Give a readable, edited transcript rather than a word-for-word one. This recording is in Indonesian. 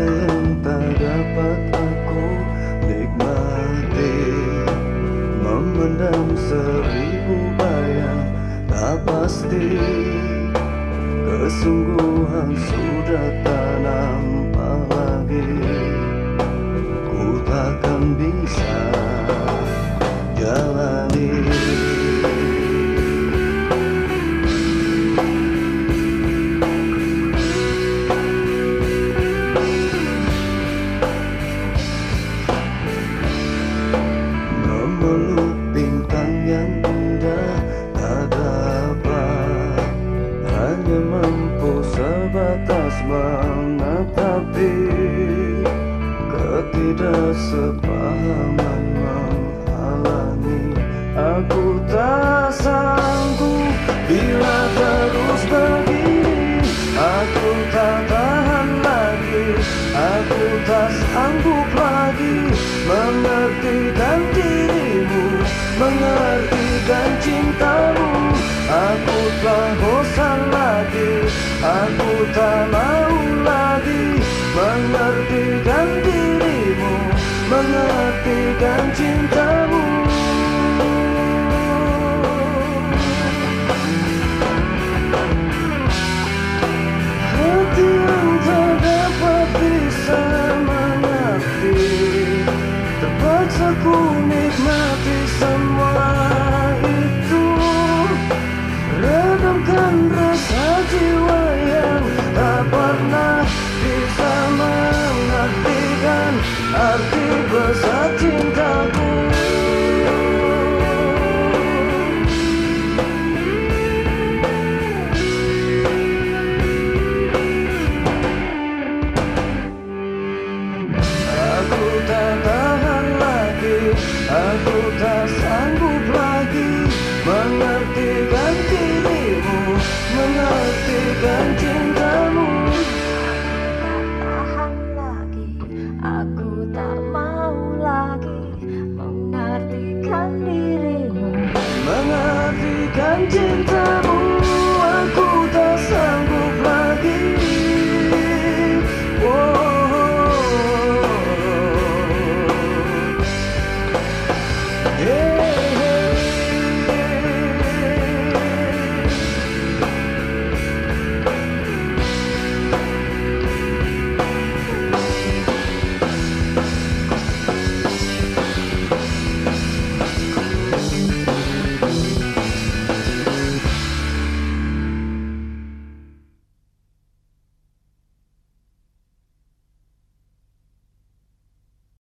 yang tak dapat aku nikmati, memendam seribu bayang tak pasti. Kesungguhan sudah tak nampak lagi. Ku takkan bisa jalani. Memeluk bintang yang indah tak dapat, hanya mampu sebatas menatapi. Ketidaksepahaman menghalangi, aku tak sanggup bila terus begini. Aku tak tahan lagi, aku tak sanggup lagi mengertikan dirimu, mengertikan cintamu. Aku telah bosan lagi, aku tak mau lagi mengertikan dirimu, mengertikan cinta.